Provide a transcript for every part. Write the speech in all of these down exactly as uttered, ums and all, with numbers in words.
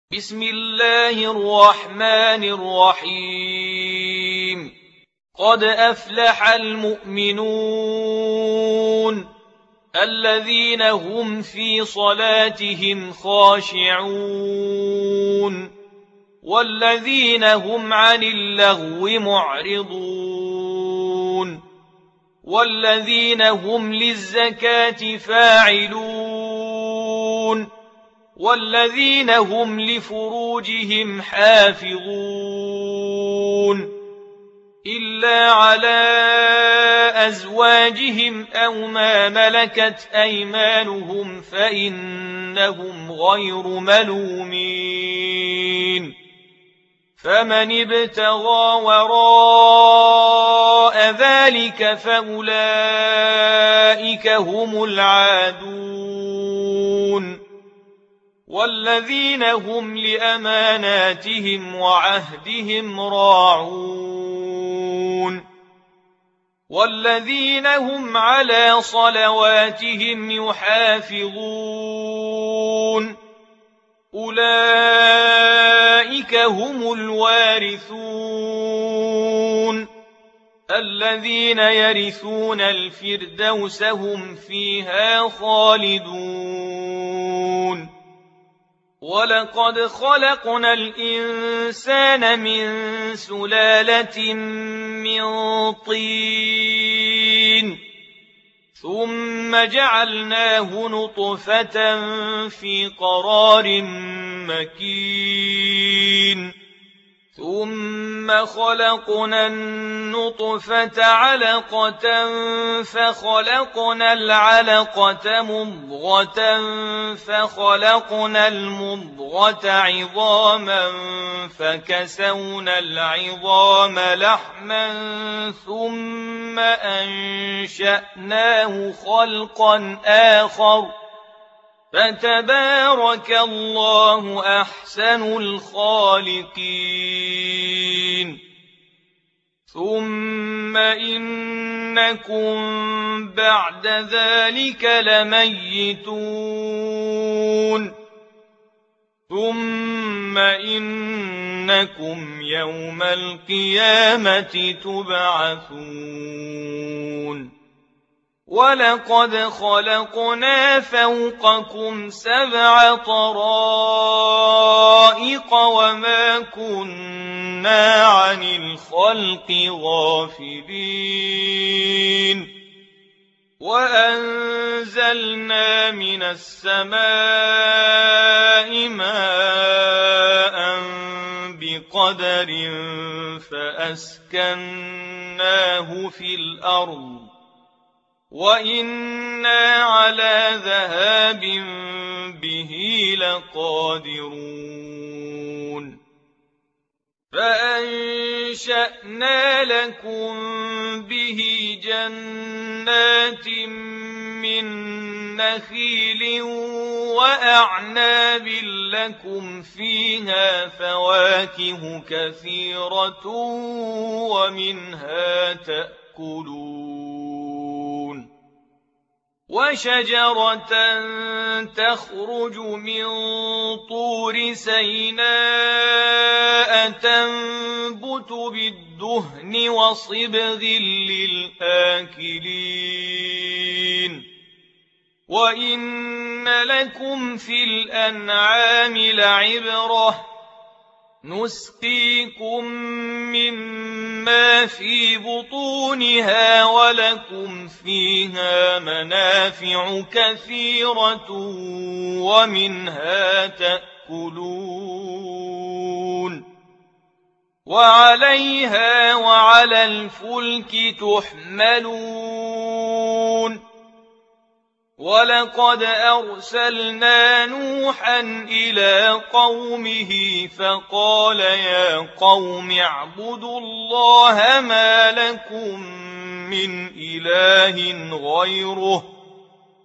بسم الله الرحمن الرحيم قد أفلح المؤمنون الذين هم في صلاتهم خاشعون والذين هم عن اللغو معرضون والذين هم للزكاة فاعلون والذين هم لفروجهم حافظون إلا على أزواجهم أو ما ملكت أيمانهم فإنهم غير ملومين فمن ابتغى وراء ذلك فأولئك هم العادون والذين هم لأماناتهم وعهدهم راعون والذين هم على صلواتهم يحافظون أولئك هم الوارثون الذين يرثون الفردوس هم فيها خالدون ولقد خلقنا الإنسان من سلالة من طين ثم جعلناه نطفة في قرار مكين ثم خلقنا النطفة علقة فخلقنا العلقة مضغة فخلقنا المضغة عظاما فكسونا العظام لحما ثم أنشأناه خلقا آخر فتبارك الله أحسن الخالقين ثم إنكم بعد ذلك لميتون ثم إنكم يوم القيامة تبعثون ولقد خلقنا فوقكم سبع طرائق وما كنا عن الخلق غافلين وأنزلنا من السماء ماء بقدر فأسكناه في الأرض وإنا على ذهاب به لقادرون فأنشأنا لكم به جنات من نخيل وأعناب لكم فيها فواكه كثيرة ومنها تأكلون وشجرة تخرج من طور سيناء تنبت بالدهن وصبغ للآكلين وإن لكم في الأنعام لعبرة نسقيكم مما في بطونها ولكم فيها منافع كثيرة ومنها تأكلون وعليها وعلى الفلك تحملون ولقد أرسلنا نوحا إلى قومه فقال يا قوم اعبدوا الله ما لكم من إله غيره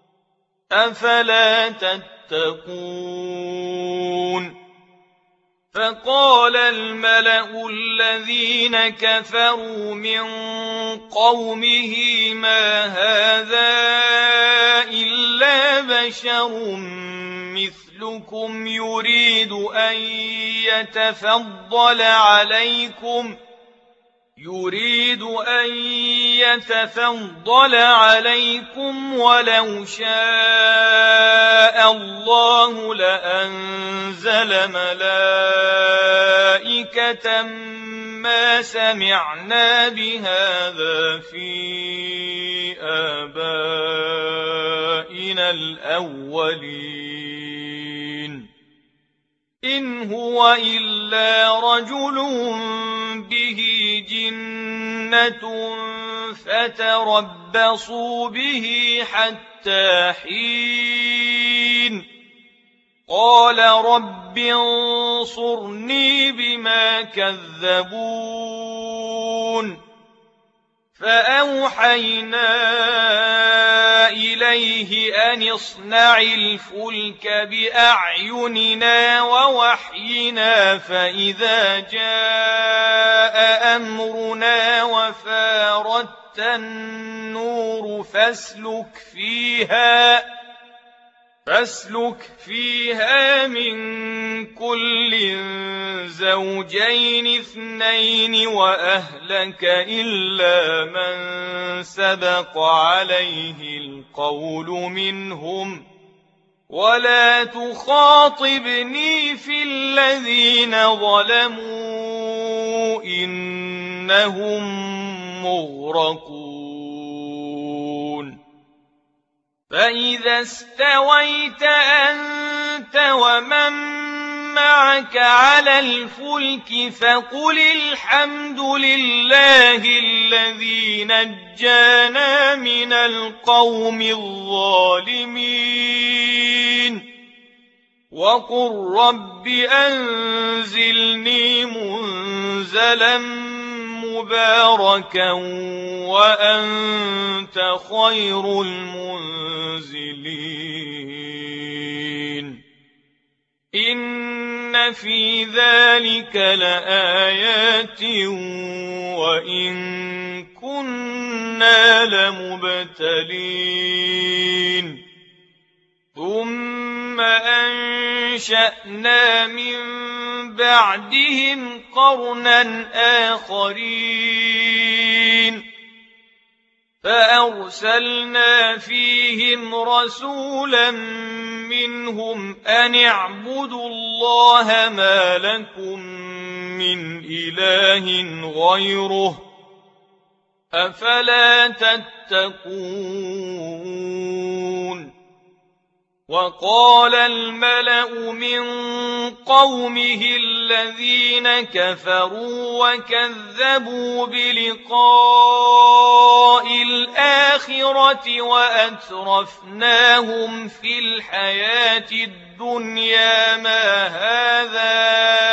أفلا تتقون فقال الملأ الذين كفروا من قومه ما هذا إلا بشر مثلكم يريد أن يتفضل عليكم يريد أن يتفضل عليكم ولو شاء الله لأنزل ملائكة ما سمعنا بهذا في آبائنا الأولين إن هو إلا رجل به جنة فتربصوا به حتى حين قال رب انصرني بما كذبون فأوحينا إليه أن اصنع الفلك بأعيننا ووحينا فإذا جاء أمرنا وفارت النور فاسلك فيها فاسلك فيها من كل زوجين اثنين وأهلك إلا من سبق عليه القول منهم ولا تخاطبني في الذين ظلموا إنهم مغرقون فإذا استويت أنت ومن معك على الفلك فقل الحمد لله الذي نجانا من القوم الظالمين وقل رب أنزلني منزلا مباركا وأنت خير المنزلين إن في ذلك لآيات وإن كنا لمبتلين ثم أنشأنا من بعدهم قرنا آخرين فأرسلنا فيهم رسولا منهم أن اعبدوا الله ما لكم من إله غيره أفلا تتقون وقال الملأ من قومه الذين كفروا وكذبوا بلقاء الآخرة وأترفناهم في الحياة الدنيا ما هذا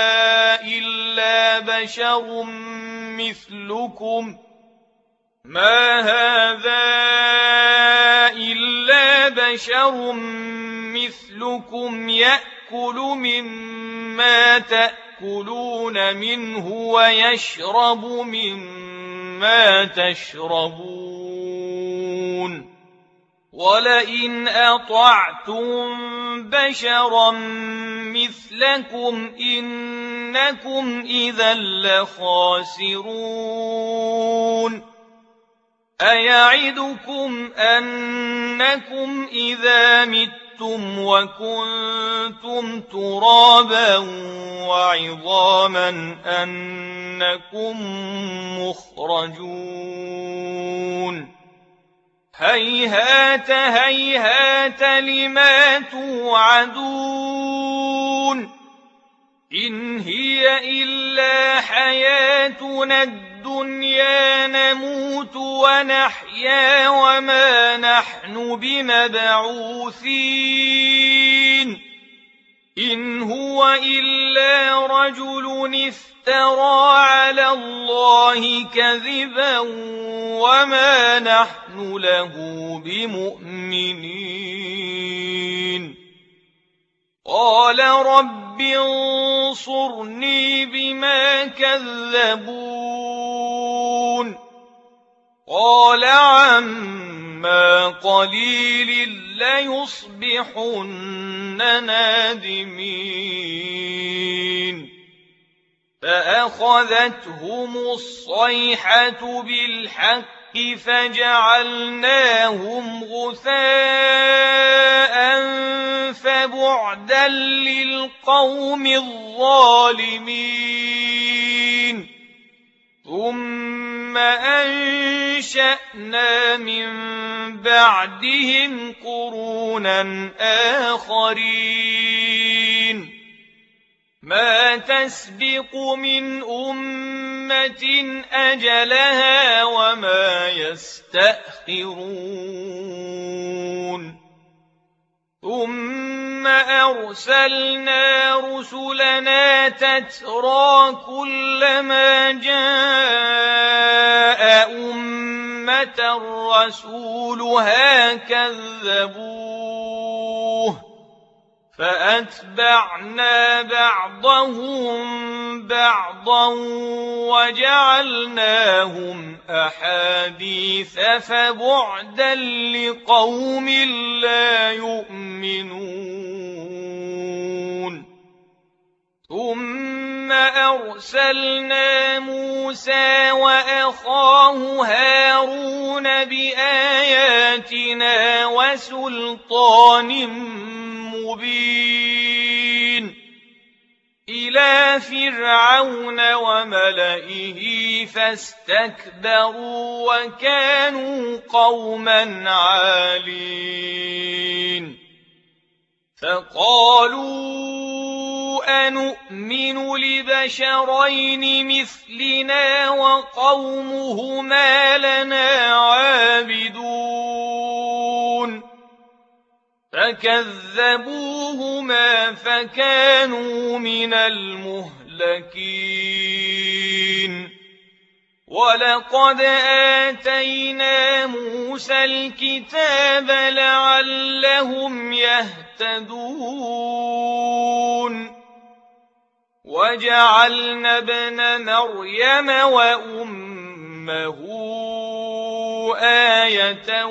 إلا بشر مثلكم ما هذا إلا بشر مثلكم يأكل مما تأكلون منه ويشرب مما تشربون ولئن أطعتم بشرا مثلكم إنكم إذا لخاسرون أيعدكم أنكم إذا متم وكنتم ترابا وعظاما أنكم مخرجون هيهات هيهات لما توعدون إن هي إلا حياتنا الدنيا نموت ونحيا وما نحن بمبعوثين إن هو إلا رجل افترى على الله كذبا وما نحن له بمؤمنين قال رب انظرني انصرني بما كذبون قال عما قليل ليصبحن نادمين فأخذتهم الصيحة بالحق فجعلناهم غثاء فبعدا للقوم الظالمين ثم أنشأنا من بعدهم قرونا آخرين ما تسبق من أمة أجلها وما يستأخرون ثم أرسلنا رسلنا تترى كلما جاء أمة رسولها كذبوه فأتبعنا بعضهم بعضا وجعلناهم أحاديث فبعدا لقوم لا يؤمنون ثم أرسلنا موسى وأخاه هارون بآياتنا وسلطان مبين إلى فرعون وملئه فاستكبروا وكانوا قوما عالين فقالوا أنؤمن لبشرين مثلنا وقومهما لنا عابدون فكذبوهما فكانوا من المهلكين ولقد آتينا موسى الكتاب لعلهم يهتدون وجعلنا ابن مريم وأمه آية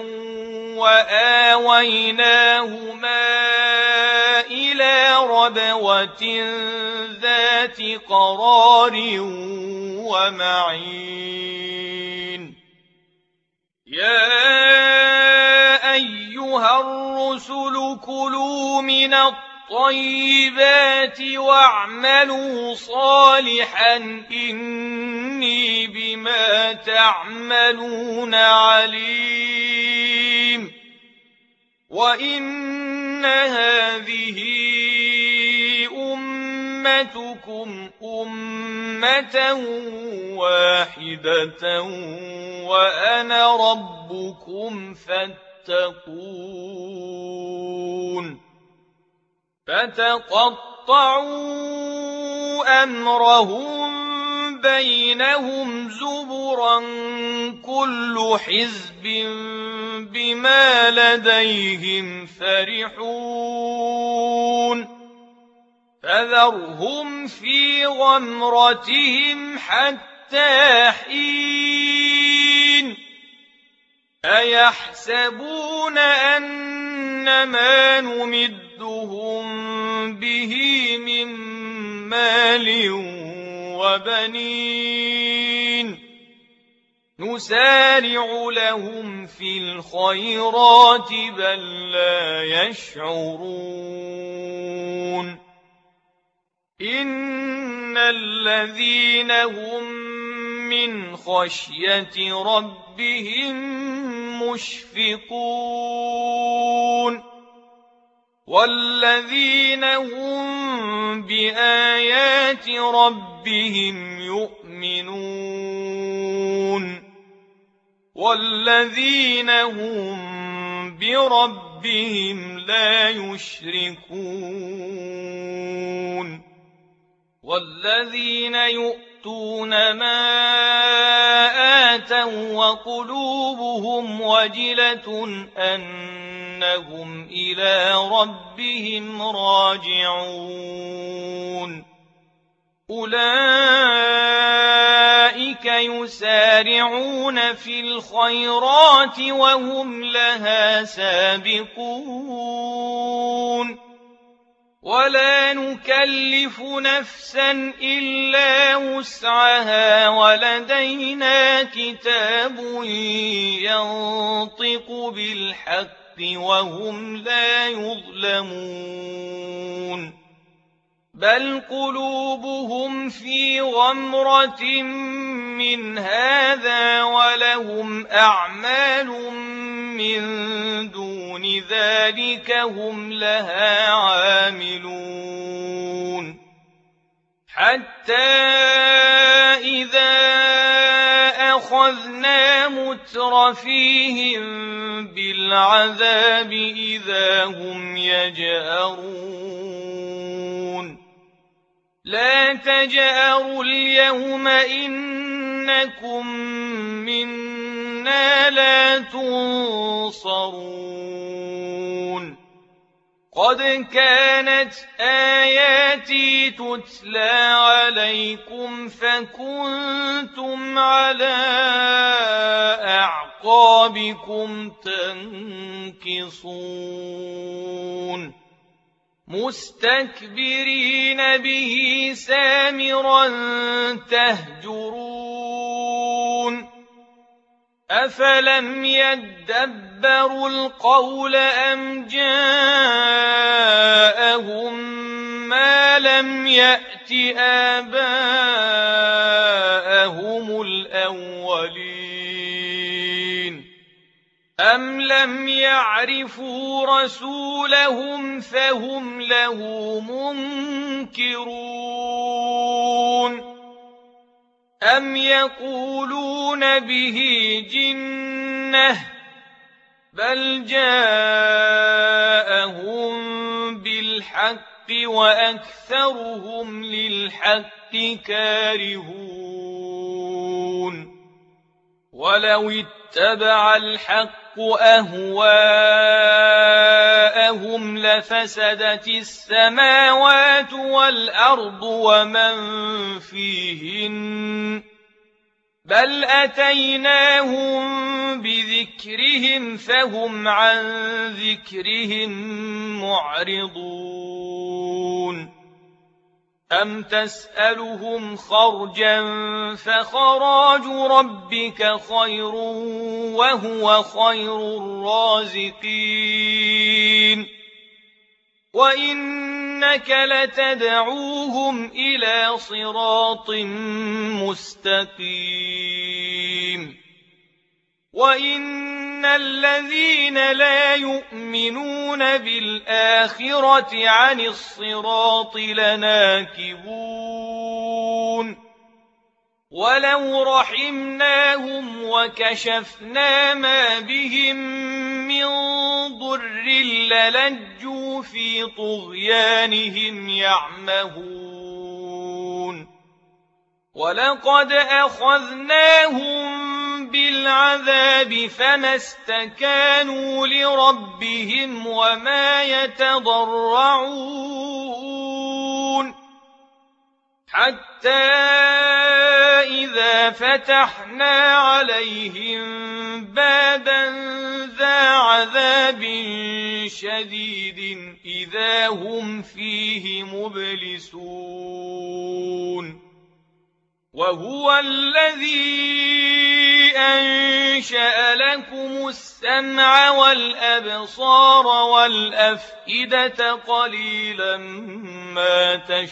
وآويناهما إلى ربوة ذات قرار ومعين يا أيها الرسل كلوا من الطيبات واعملوا صالحا إني بما تعملون عليم وإن هذه أمتكم أمة واحدة وأنا ربكم فاتقون فتقطعوا أمرهم بينهم زبرا كل حزب بما لديهم فرحون فذرهم في غمرتهم حتى حين أيحسبون أن ما نمدهم به من مال وبنين نسارع لهم في الخيرات بل لا يشعرون إن الذين هم من خشية ربهم مشفقون والذين هم بآيات ربهم يؤمنون والذين هم بربهم لا يشركون والذين يؤتون ما آتوا وقلوبهم وجلة أنهم إلى ربهم راجعون أولئك يسارعون في الخيرات وهم لها سابقون ولا نكلف نفسا إلا وسعها ولدينا كتاب ينطق بالحق وهم لا يظلمون بل قلوبهم في غمرة من هذا ولهم أعمال من دون ذلك هم لها عاملون حتى إذا أخذنا مترفيهم بالعذاب إذا هم يجأرون لا تجأروا اليوم إنكم منا لا تنصرون قد كانت آياتي تتلى عليكم فكنتم على أعقابكم تنكصون مستكبرين به سامرا تهجرون أفلم يدبروا القول أم جاءهم ما لم يأت آباءهم الأولين أم لم يعرفوا رسولهم فهم له منكرون أم يقولون به جنة بل جاءهم بالحق وأكثرهم للحق كارهون ولو اتبع الحق أهواءهم لفسدت السماوات والأرض ومن فيهن بل أتيناهم بذكرهم فهم عن ذكرهم معرضون أم تسألهم خرجا فخراج ربك خير وهو خير الرازقين وإنك لتدعوهم إلى صراط مستقيم وإن الذين لا يؤمنون بالآخرة عن الصراط لناكبون ولو رحمناهم وكشفنا ما بهم من ضر للجوا في طغيانهم يعمهون ولقد أخذناهم بالعذاب فما استكانوا لربهم وما يتضرعون حتى إذا فتحنا عليهم بابا ذا عذاب شديد إذا هم فيه مبلسون وهو الذي أنشأ لكم السمع والأبصار والأفئدة قليلا ما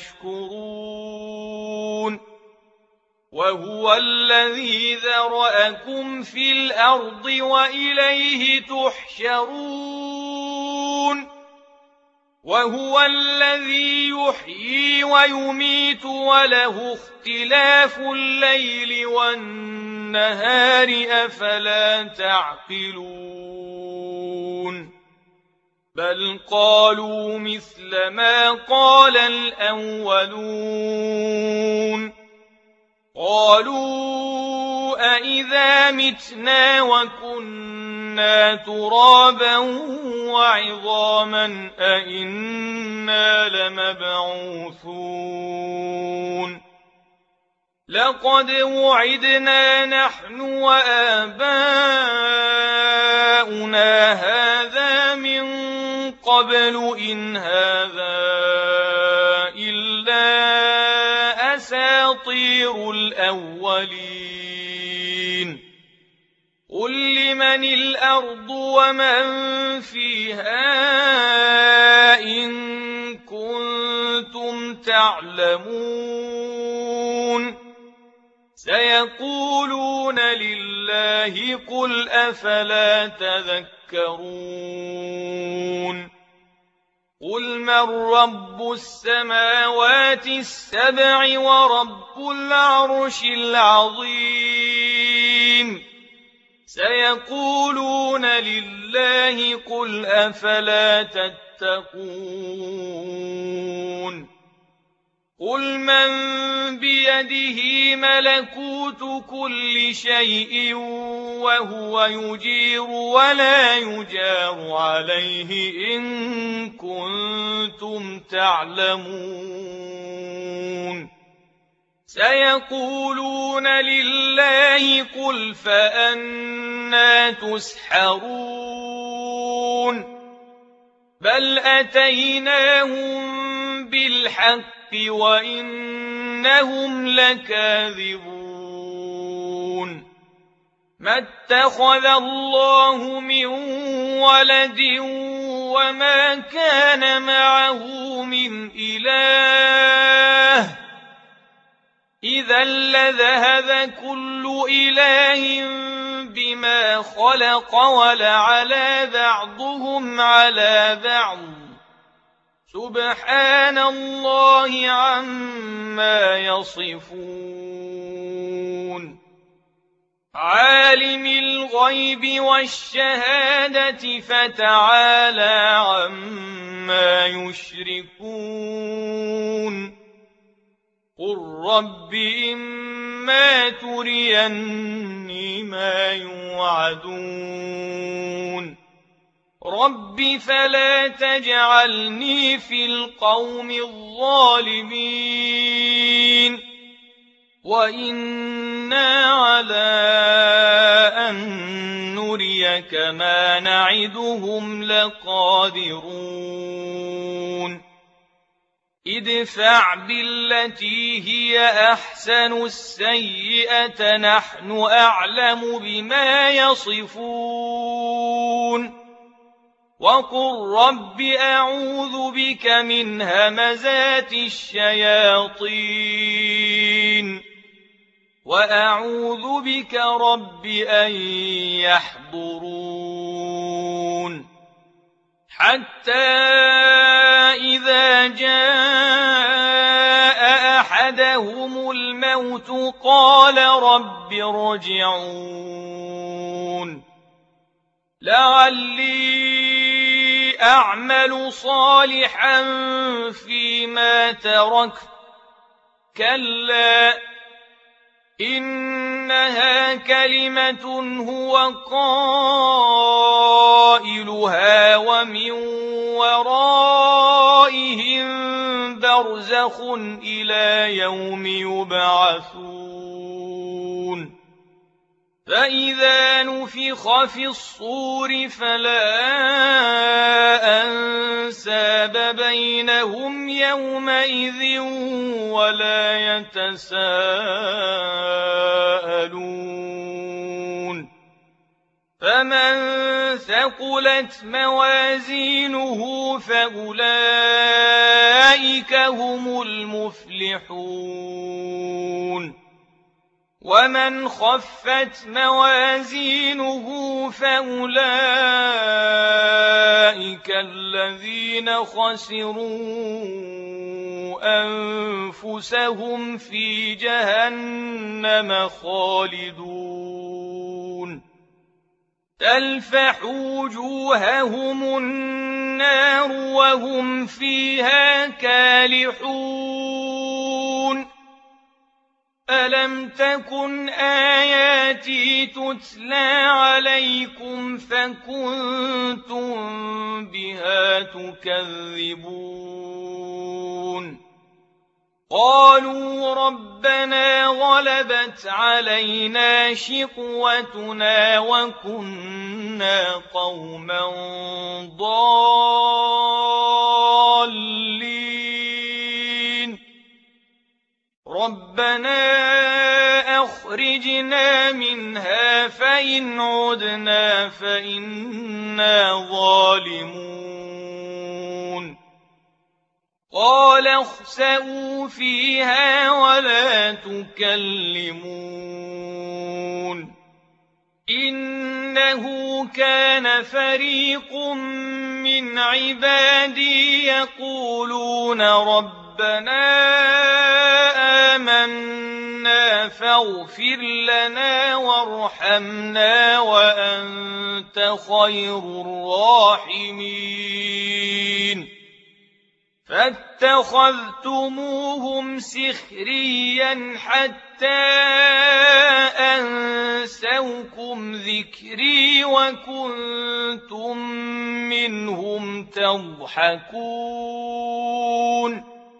تشكرون وهو الذي ذرأكم في الأرض وإليه تحشرون وهو الذي يحيي ويميت وله اختلاف الليل والنهار أفلا تعقلون بل قالوا مثل ما قال الأولون قالوا أإذا متنا وكنا ترابا وعظاما أإنا لمبعوثون لقد وعدنا نحن وآباؤنا هذا من قبل إن هذا إلا أساطير الأولين قل لمن الأرض ومن فيها إن كنتم تعلمون سيقولون لله قل أفلا تذكرون قل من رب السماوات السبع ورب العرش العظيم سيقولون لله قل أفلا تتقون قل من بيده ملكوت كل شيء وهو يجير ولا يجار عليه إن كنتم تعلمون سيقولون لله قل فأنى تسحرون بل أتيناهم بالحق وإنهم لكاذبون ما اتخذ الله من ولد وما كان معه من إله إذا لذهب كل إله بما خلق ولعلى بعضهم على بعض سبحان الله عما يصفون عالم الغيب والشهادة فتعالى عما يشركون قل رب إما تريني ما يوعدون رب فلا تجعلني في القوم الظالمين وإنا على أن نريك ما نعدهم لقادرون ادفع بالتي هي أحسن السيئة نحن أعلم بما يصفون وقل رب أعوذ بك من همزات الشياطين وأعوذ بك رب أن يحضرون حتى إذا جاء أحدهم الموت قال رب ارجعون لعلي أعمل صالحا فيما تركت كلا إنها كلمة هو قائلها ومن ورائهم برزخ إلى يوم يبعثون فإذا نفخ في الصور فلا أنساب بينهم يومئذ ولا يتساءلون فمن ثقلت موازينه فأولئك هم المفلحون ومن خفت موازينه فأولئك الذين خسروا أنفسهم في جهنم خالدون تلفح وجوههم النار وهم فيها كالحون ألم تكن آياتي تتلى عليكم فكنتم بها تكذبون قالوا ربنا غلبت علينا شقوتنا وكنا قوما ضالين ربنا أخرجنا منها فإن عدنا فإنا ظالمون قال اخسئوا فيها ولا تكلمون إنه كان فريق من عبادي يقولون ربنا آمنا فاغفر لنا وارحمنا وأنت خير الراحمين فاتخذتموهم سخريا حتى أنسوكم ذكري وكنتم منهم تضحكون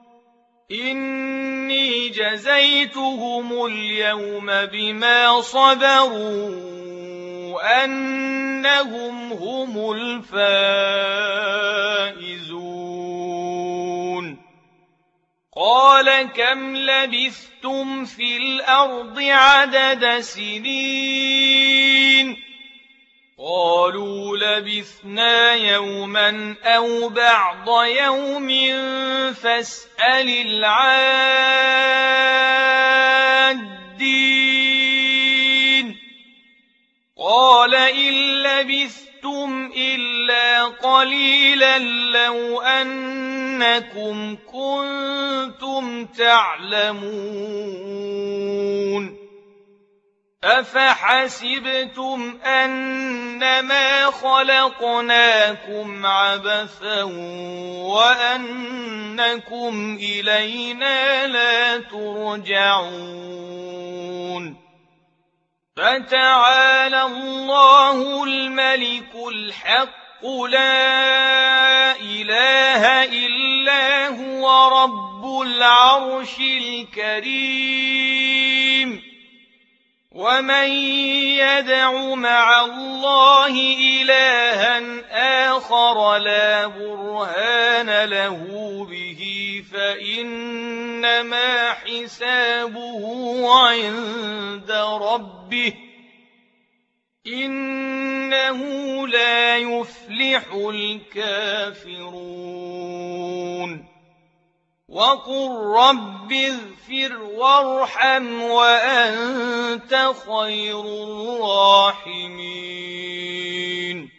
إني جزيتهم اليوم بما صبروا أنهم هم الفائزون قال كم لبثتم في الأرض عدد سنين قالوا لبثنا يوما أو بعض يوم فاسأل العادين قال إن لبثتم إلا قليلا لو أنكم كنتم تعلمون أفحسبتم أنما خلقناكم عبثا وأنكم إلينا لا ترجعون فتعالى الله الملك الحق لا إله إلا هو رب العرش الكريم ومن يدع مع الله إلها آخر لا برهان له به فإنما حسابه عند ربه إنه لا يفلح الكافرون وقل رب اغفر وارحم وأنت خير الراحمين